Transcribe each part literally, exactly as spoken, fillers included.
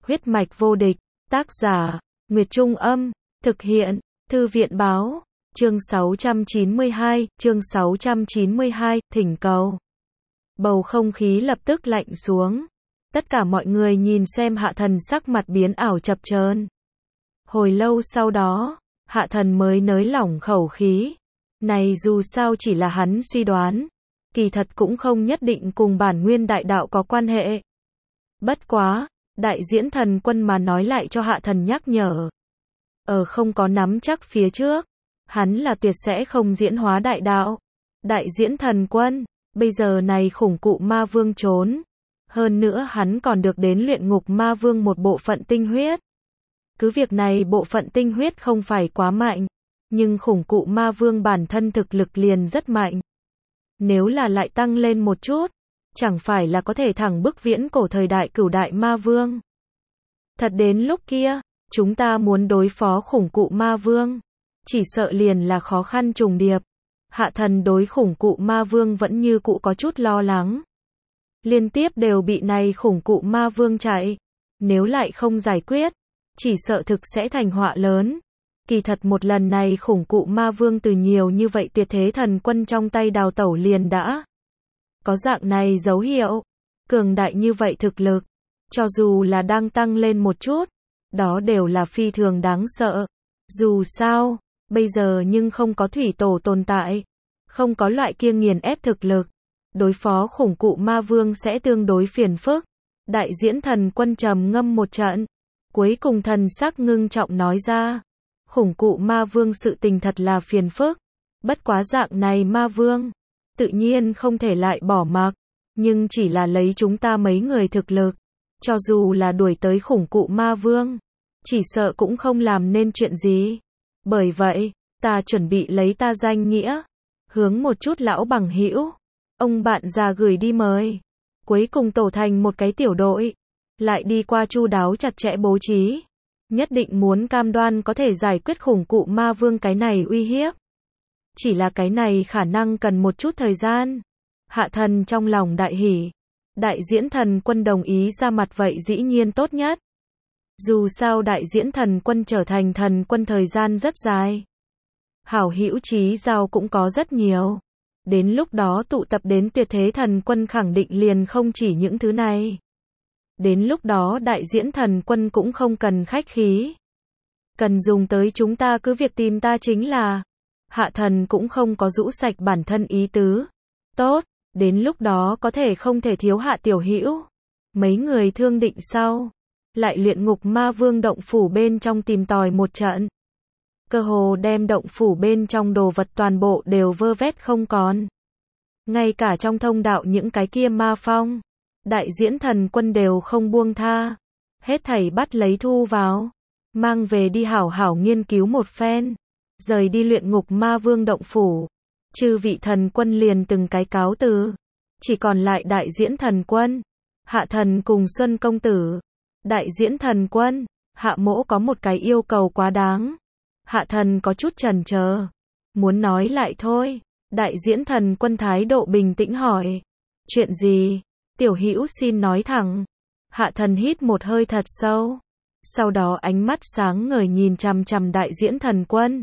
Huyết mạch vô địch, tác giả, Nguyệt Trung Âm, thực hiện, Thư viện Báo, chương sáu trăm chín mươi hai, chương sáu trăm chín mươi hai, thỉnh cầu. Bầu không khí lập tức lạnh xuống. Tất cả mọi người nhìn xem Hạ Thần sắc mặt biến ảo chập chờn. Hồi lâu sau đó, Hạ Thần mới nới lỏng khẩu khí. Này dù sao chỉ là hắn suy đoán, kỳ thật cũng không nhất định cùng bản nguyên đại đạo có quan hệ. Bất quá, đại diễn thần quân mà nói lại cho Hạ Thần nhắc nhở. Ở không có nắm chắc phía trước, hắn là tuyệt sẽ không diễn hóa đại đạo. Đại diễn thần quân, bây giờ này khủng cụ ma vương trốn. Hơn nữa hắn còn được đến luyện ngục ma vương một bộ phận tinh huyết. Cứ việc này bộ phận tinh huyết không phải quá mạnh, nhưng khủng cụ ma vương bản thân thực lực liền rất mạnh. Nếu là lại tăng lên một chút, chẳng phải là có thể thẳng bức viễn cổ thời đại cửu đại ma vương. Thật đến lúc kia, chúng ta muốn đối phó khủng cụ ma vương, chỉ sợ liền là khó khăn trùng điệp. Hạ Thần đối khủng cụ ma vương vẫn như cũ có chút lo lắng. Liên tiếp đều bị này khủng cụ ma vương chạy. Nếu lại không giải quyết, chỉ sợ thực sẽ thành họa lớn. Kỳ thật một lần này khủng cụ ma vương từ nhiều như vậy tuyệt thế thần quân trong tay đào tẩu liền đã có dạng này dấu hiệu. Cường đại như vậy thực lực, cho dù là đang tăng lên một chút, đó đều là phi thường đáng sợ. Dù sao, bây giờ nhưng không có thủy tổ tồn tại, không có loại kia nghiền ép thực lực, đối phó khủng cụ ma vương sẽ tương đối phiền phức. Đại diễn thần quân trầm ngâm một trận, cuối cùng thần sắc ngưng trọng nói ra, khủng cụ ma vương sự tình thật là phiền phức. Bất quá dạng này ma vương, tự nhiên không thể lại bỏ mặc, nhưng chỉ là lấy chúng ta mấy người thực lực, cho dù là đuổi tới khủng cụ ma vương, chỉ sợ cũng không làm nên chuyện gì. Bởi vậy, ta chuẩn bị lấy ta danh nghĩa, hướng một chút lão bằng hữu, ông bạn già gửi đi mời, cuối cùng tổ thành một cái tiểu đội, lại đi qua chu đáo chặt chẽ bố trí, nhất định muốn cam đoan có thể giải quyết khủng cụ ma vương cái này uy hiếp. Chỉ là cái này khả năng cần một chút thời gian. Hạ Thần trong lòng đại hỉ. Đại diễn thần quân đồng ý ra mặt vậy dĩ nhiên tốt nhất. Dù sao đại diễn thần quân trở thành thần quân thời gian rất dài. Hảo hữu chí giao cũng có rất nhiều. Đến lúc đó tụ tập đến tuyệt thế thần quân khẳng định liền không chỉ những thứ này. Đến lúc đó đại diễn thần quân cũng không cần khách khí. Cần dùng tới chúng ta cứ việc tìm ta chính là. Hạ Thần cũng không có rũ sạch bản thân ý tứ. Tốt, đến lúc đó có thể không thể thiếu Hạ tiểu hữu. Mấy người thương định sau, lại luyện ngục ma vương động phủ bên trong tìm tòi một trận. Cơ hồ đem động phủ bên trong đồ vật toàn bộ đều vơ vét không còn. Ngay cả trong thông đạo những cái kia ma phong, đại diễn thần quân đều không buông tha. Hết thảy bắt lấy thu vào, mang về đi hảo hảo nghiên cứu một phen. Rời đi luyện ngục ma vương động phủ, chư vị thần quân liền từng cái cáo từ. Chỉ còn lại đại diễn thần quân, Hạ Thần cùng Xuân công tử. Đại diễn thần quân, Hạ mỗ có một cái yêu cầu quá đáng. Hạ Thần có chút chần chờ, muốn nói lại thôi. Đại diễn thần quân thái độ bình tĩnh hỏi, chuyện gì? Tiểu hữu xin nói thẳng. Hạ Thần hít một hơi thật sâu, sau đó ánh mắt sáng ngời nhìn chằm chằm đại diễn thần quân,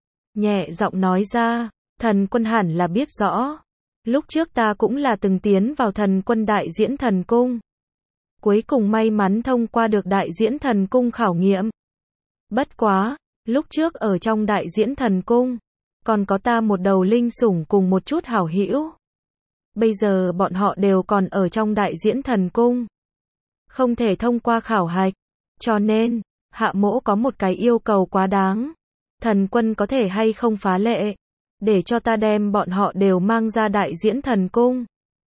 nhẹ giọng nói ra, thần quân hẳn là biết rõ. Lúc trước ta cũng là từng tiến vào thần quân đại diễn thần cung. Cuối cùng may mắn thông qua được đại diễn thần cung khảo nghiệm. Bất quá, lúc trước ở trong đại diễn thần cung, còn có ta một đầu linh sủng cùng một chút hảo hữu. Bây giờ bọn họ đều còn ở trong đại diễn thần cung, không thể thông qua khảo hạch. Cho nên, Hạ mỗ có một cái yêu cầu quá đáng. Thần quân có thể hay không phá lệ, để cho ta đem bọn họ đều mang ra đại diễn thần cung.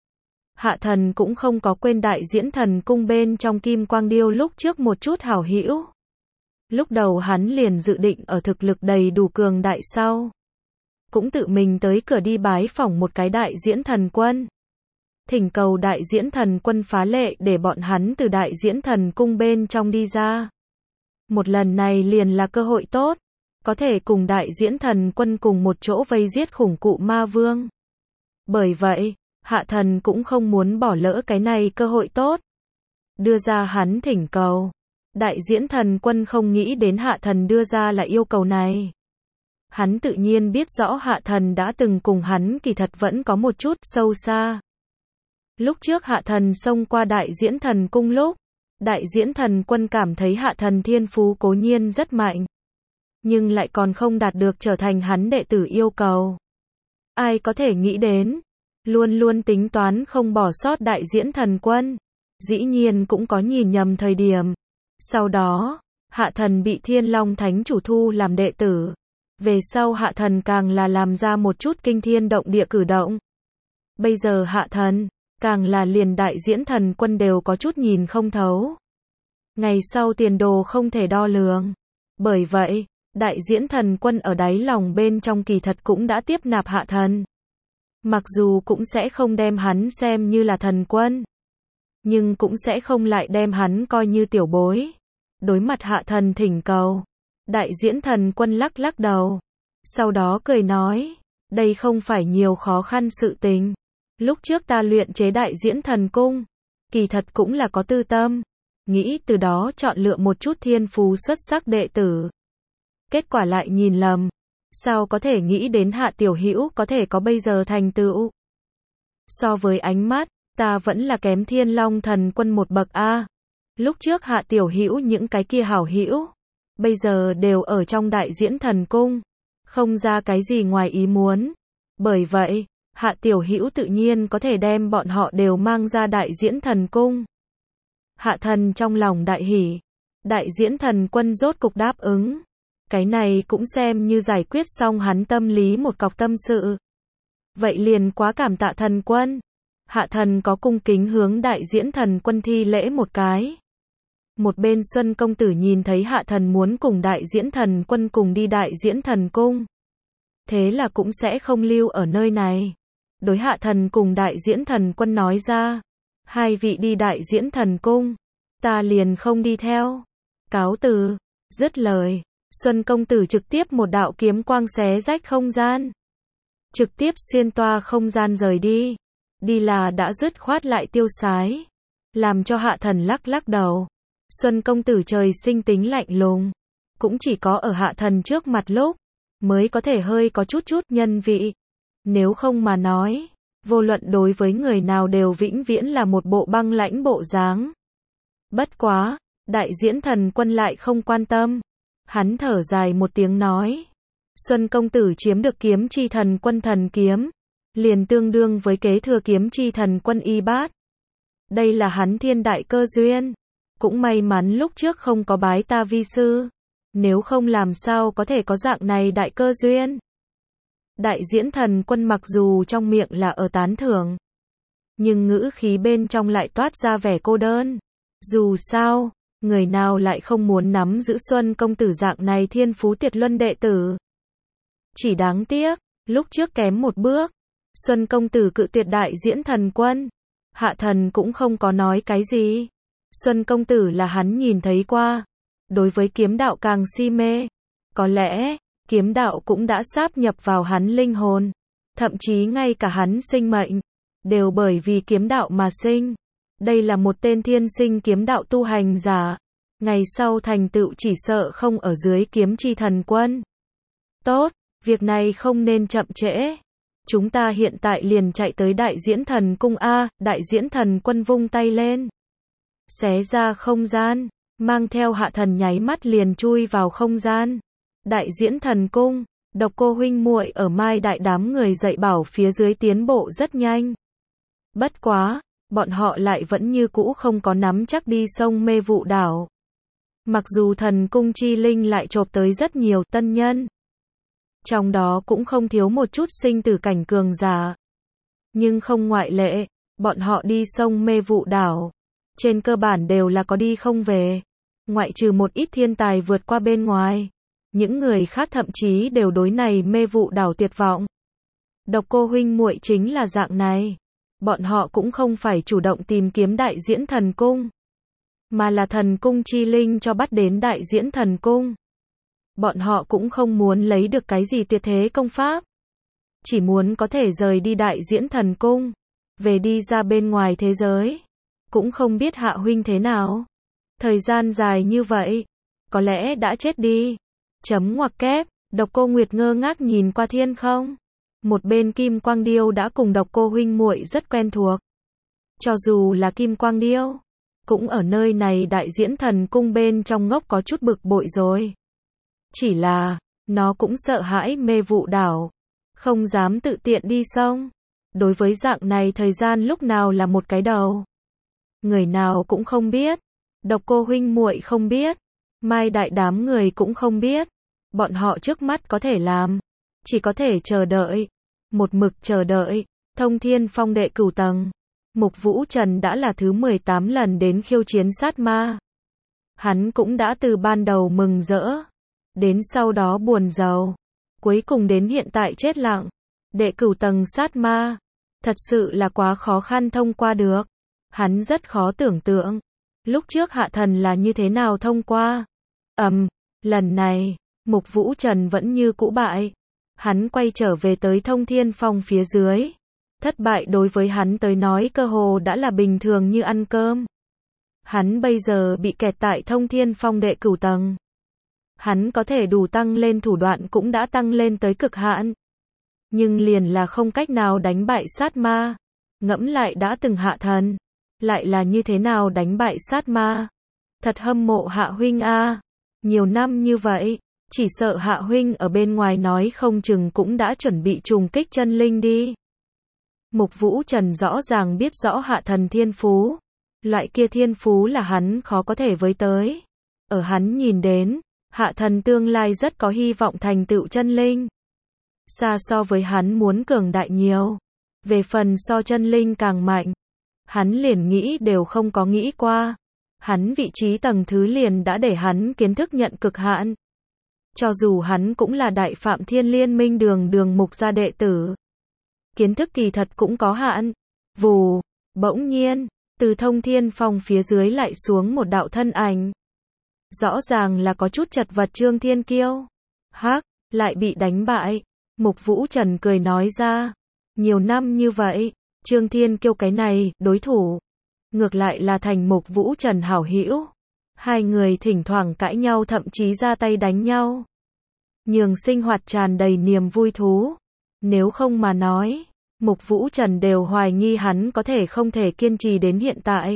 Hạ Thần cũng không có quên đại diễn thần cung bên trong kim quang điêu lúc trước một chút hảo hữu. Lúc đầu hắn liền dự định ở thực lực đầy đủ cường đại sau, cũng tự mình tới cửa đi bái phỏng một cái đại diễn thần quân. Thỉnh cầu đại diễn thần quân phá lệ để bọn hắn từ đại diễn thần cung bên trong đi ra. Một lần này liền là cơ hội tốt, có thể cùng đại diễn thần quân cùng một chỗ vây giết khủng cụ ma vương. Bởi vậy, Hạ Thần cũng không muốn bỏ lỡ cái này cơ hội tốt. Đưa ra hắn thỉnh cầu. Đại diễn thần quân không nghĩ đến hạ thần đưa ra là yêu cầu này. Hắn tự nhiên biết rõ hạ thần đã từng cùng hắn kỳ thật vẫn có một chút sâu xa. Lúc trước hạ thần xông qua đại diễn thần cung lúc, đại diễn thần quân cảm thấy hạ thần thiên phú cố nhiên rất mạnh, nhưng lại còn không đạt được trở thành hắn đệ tử yêu cầu. Ai có thể nghĩ đến, luôn luôn tính toán không bỏ sót đại diễn thần quân, dĩ nhiên cũng có nhìn nhầm thời điểm. Sau đó, hạ thần bị Thiên Long Thánh Chủ thu làm đệ tử. Về sau hạ thần càng là làm ra một chút kinh thiên động địa cử động. Bây giờ hạ thần, càng là liền đại diễn thần quân đều có chút nhìn không thấu. Ngày sau tiền đồ không thể đo lường. Bởi vậy, đại diễn thần quân ở đáy lòng bên trong kỳ thật cũng đã tiếp nạp hạ thần. Mặc dù cũng sẽ không đem hắn xem như là thần quân, nhưng cũng sẽ không lại đem hắn coi như tiểu bối. Đối mặt hạ thần thỉnh cầu, đại diễn thần quân lắc lắc đầu, sau đó cười nói, đây không phải nhiều khó khăn sự tình. Lúc trước ta luyện chế đại diễn thần cung, kỳ thật cũng là có tư tâm, nghĩ từ đó chọn lựa một chút thiên phú xuất sắc đệ tử. Kết quả lại nhìn lầm, sao có thể nghĩ đến hạ tiểu hữu có thể có bây giờ thành tựu. So với ánh mắt, ta vẫn là kém Thiên Long thần quân một bậc a. Lúc trước hạ tiểu hữu những cái kia hảo hữu, bây giờ đều ở trong đại diễn thần cung, không ra cái gì ngoài ý muốn. Bởi vậy, hạ tiểu hữu tự nhiên có thể đem bọn họ đều mang ra đại diễn thần cung. Hạ thần trong lòng đại hỉ, đại diễn thần quân rốt cục đáp ứng. Cái này cũng xem như giải quyết xong hắn tâm lý một cọc tâm sự. Vậy liền quá cảm tạ thần quân. Hạ thần có cung kính hướng đại diễn thần quân thi lễ một cái. Một bên Xuân công tử nhìn thấy hạ thần muốn cùng đại diễn thần quân cùng đi đại diễn thần cung, thế là cũng sẽ không lưu ở nơi này. Đối hạ thần cùng đại diễn thần quân nói ra, hai vị đi đại diễn thần cung, ta liền không đi theo. Cáo từ. Dứt lời, Xuân công tử trực tiếp một đạo kiếm quang xé rách không gian, trực tiếp xuyên toa không gian rời đi. Đi là đã dứt khoát lại tiêu sái, làm cho hạ thần lắc lắc đầu. Xuân công tử trời sinh tính lạnh lùng, cũng chỉ có ở hạ thần trước mặt lúc mới có thể hơi có chút chút nhân vị. Nếu không mà nói, vô luận đối với người nào đều vĩnh viễn là một bộ băng lãnh bộ dáng. Bất quá, đại diễn thần quân lại không quan tâm. Hắn thở dài một tiếng nói, Xuân công tử chiếm được kiếm chi thần quân thần kiếm, liền tương đương với kế thừa kiếm chi thần quân y bát. Đây là hắn thiên đại cơ duyên. Cũng may mắn lúc trước không có bái ta vi sư, nếu không làm sao có thể có dạng này đại cơ duyên. Đại diễn thần quân mặc dù trong miệng là ở tán thưởng, nhưng ngữ khí bên trong lại toát ra vẻ cô đơn. Dù sao, người nào lại không muốn nắm giữ Xuân công tử dạng này thiên phú tuyệt luân đệ tử. Chỉ đáng tiếc, lúc trước kém một bước, Xuân công tử cự tuyệt đại diễn thần quân. Hạ thần cũng không có nói cái gì. Xuân công tử là hắn nhìn thấy qua, đối với kiếm đạo càng si mê. Có lẽ, kiếm đạo cũng đã sáp nhập vào hắn linh hồn, thậm chí ngay cả hắn sinh mệnh, đều bởi vì kiếm đạo mà sinh. Đây là một tên thiên sinh kiếm đạo tu hành giả, ngày sau thành tựu chỉ sợ không ở dưới kiếm chi thần quân. Tốt, việc này không nên chậm trễ. Chúng ta hiện tại liền chạy tới đại diễn thần cung A. Đại diễn thần quân vung tay lên, xé ra không gian, mang theo hạ thần nháy mắt liền chui vào không gian. Đại diễn thần cung, Độc Cô huynh muội ở Mai đại đám người dạy bảo phía dưới tiến bộ rất nhanh. Bất quá, bọn họ lại vẫn như cũ không có nắm chắc đi sông Mê Vụ đảo. Mặc dù thần cung chi linh lại chộp tới rất nhiều tân nhân, trong đó cũng không thiếu một chút sinh tử cảnh cường giả, nhưng không ngoại lệ, bọn họ đi sông Mê Vụ đảo, trên cơ bản đều là có đi không về. Ngoại trừ một ít thiên tài vượt qua bên ngoài, những người khác thậm chí đều đối này Mê Vụ đảo tuyệt vọng. Độc Cô huynh muội chính là dạng này. Bọn họ cũng không phải chủ động tìm kiếm đại diễn thần cung, mà là thần cung chi linh cho bắt đến đại diễn thần cung. Bọn họ cũng không muốn lấy được cái gì tuyệt thế công pháp, chỉ muốn có thể rời đi đại diễn thần cung, về đi ra bên ngoài thế giới. Cũng không biết hạ huynh thế nào. Thời gian dài như vậy, có lẽ đã chết đi. Chấm ngoặc kép, Độc Cô Nguyệt ngơ ngác nhìn qua thiên không. Một bên Kim Quang Điêu đã cùng Độc Cô huynh muội rất quen thuộc. Cho dù là Kim Quang Điêu, cũng ở nơi này đại diễn thần cung bên trong ngốc có chút bực bội rồi. Chỉ là, nó cũng sợ hãi mê vụ đảo, không dám tự tiện đi sông. Đối với dạng này thời gian lúc nào là một cái đầu. Người nào cũng không biết. Độc Cô huynh muội không biết. Mai đại đám người cũng không biết. Bọn họ trước mắt có thể làm, chỉ có thể chờ đợi. Một mực chờ đợi. Thông Thiên Phong đệ cửu tầng. Mục Vũ Trần đã là thứ mười tám lần đến khiêu chiến sát ma. Hắn cũng đã từ ban đầu mừng rỡ, đến sau đó buồn rầu, cuối cùng đến hiện tại chết lặng. Đệ cửu tầng sát ma, thật sự là quá khó khăn thông qua được. Hắn rất khó tưởng tượng, lúc trước hạ thần là như thế nào thông qua. Ầm, um, lần này, Mục Vũ Trần vẫn như cũ bại. Hắn quay trở về tới Thông Thiên Phong phía dưới. Thất bại đối với hắn tới nói cơ hồ đã là bình thường như ăn cơm. Hắn bây giờ bị kẹt tại Thông Thiên Phong đệ cửu tầng. Hắn có thể đủ tăng lên thủ đoạn cũng đã tăng lên tới cực hạn. Nhưng liền là không cách nào đánh bại sát ma. Ngẫm lại đã từng hạ thần, lại là như thế nào đánh bại sát ma. Thật hâm mộ Hạ huynh a. Nhiều năm như vậy, chỉ sợ Hạ huynh ở bên ngoài nói không chừng cũng đã chuẩn bị trùng kích chân linh đi. Mục Vũ Trần rõ ràng biết rõ hạ thần thiên phú. Loại kia thiên phú là hắn khó có thể với tới. Ở hắn nhìn đến, hạ thần tương lai rất có hy vọng thành tựu chân linh. Xa so với hắn muốn cường đại nhiều. Về phần so chân linh càng mạnh, hắn liền nghĩ đều không có nghĩ qua. Hắn vị trí tầng thứ liền đã để hắn kiến thức nhận cực hạn. Cho dù hắn cũng là đại phạm thiên liên minh đường đường mục gia đệ tử. Kiến thức kỳ thật cũng có hạn. Vù, bỗng nhiên, từ Thông Thiên Phong phía dưới lại xuống một đạo thân ảnh. Rõ ràng là có chút chật vật Trương Thiên Kiêu. Hắc, lại bị đánh bại. Mục Vũ Trần cười nói ra. Nhiều năm như vậy, Trương Thiên Kiêu cái này, đối thủ. Ngược lại là thành Mục Vũ Trần hảo hữu. Hai người thỉnh thoảng cãi nhau thậm chí ra tay đánh nhau. Nhường sinh hoạt tràn đầy niềm vui thú. Nếu không mà nói, Mục Vũ Trần đều hoài nghi hắn có thể không thể kiên trì đến hiện tại.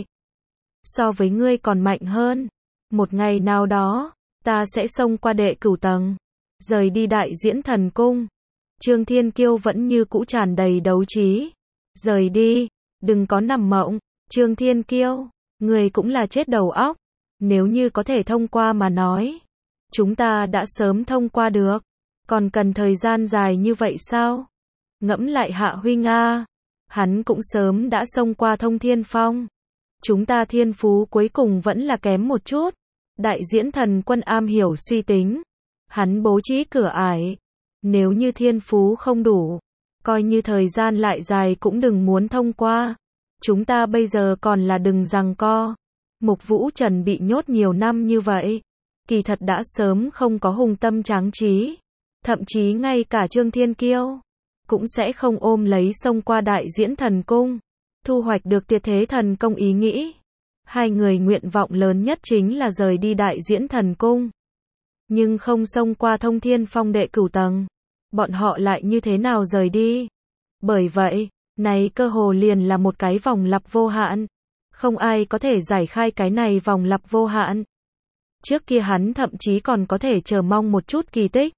So với ngươi còn mạnh hơn. Một ngày nào đó, ta sẽ xông qua đệ cửu tầng, rời đi đại diễn thần cung. Trương Thiên Kiêu vẫn như cũ tràn đầy đấu trí. Rời đi, đừng có nằm mộng. Trương Thiên Kiêu, người cũng là chết đầu óc. Nếu như có thể thông qua mà nói, chúng ta đã sớm thông qua được. Còn cần thời gian dài như vậy sao? Ngẫm lại Hạ huynh a, hắn cũng sớm đã xông qua Thông Thiên Phong. Chúng ta thiên phú cuối cùng vẫn là kém một chút. Đại diễn thần quân am hiểu suy tính. Hắn bố trí cửa ải. Nếu như thiên phú không đủ, coi như thời gian lại dài cũng đừng muốn thông qua. Chúng ta bây giờ còn là đừng giằng co. Mục Vũ Trần bị nhốt nhiều năm như vậy, kỳ thật đã sớm không có hùng tâm tráng trí. Thậm chí ngay cả Trương Thiên Kiêu cũng sẽ không ôm lấy xông qua đại diễn thần cung, thu hoạch được tuyệt thế thần công ý nghĩ. Hai người nguyện vọng lớn nhất chính là rời đi đại diễn thần cung, nhưng không xông qua Thông Thiên Phong đệ cửu tầng. Bọn họ lại như thế nào rời đi? Bởi vậy, này cơ hồ liền là một cái vòng lặp vô hạn. Không ai có thể giải khai cái này vòng lặp vô hạn. Trước kia hắn thậm chí còn có thể chờ mong một chút kỳ tích.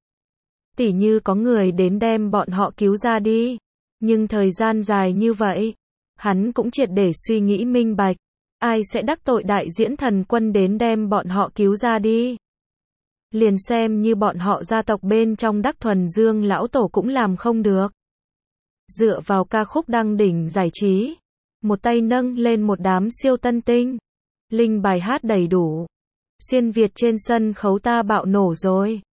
Tỉ như có người đến đem bọn họ cứu ra đi. Nhưng thời gian dài như vậy, hắn cũng triệt để suy nghĩ minh bạch. Ai sẽ đắc tội đại diễn thần quân đến đem bọn họ cứu ra đi? Liền xem như bọn họ gia tộc bên trong Đắc Thuần Dương lão tổ cũng làm không được. Dựa vào ca khúc đăng đỉnh giải trí, một tay nâng lên một đám siêu tân tinh, linh bài hát đầy đủ. Xuyên Việt trên sân khấu ta bạo nổ rồi.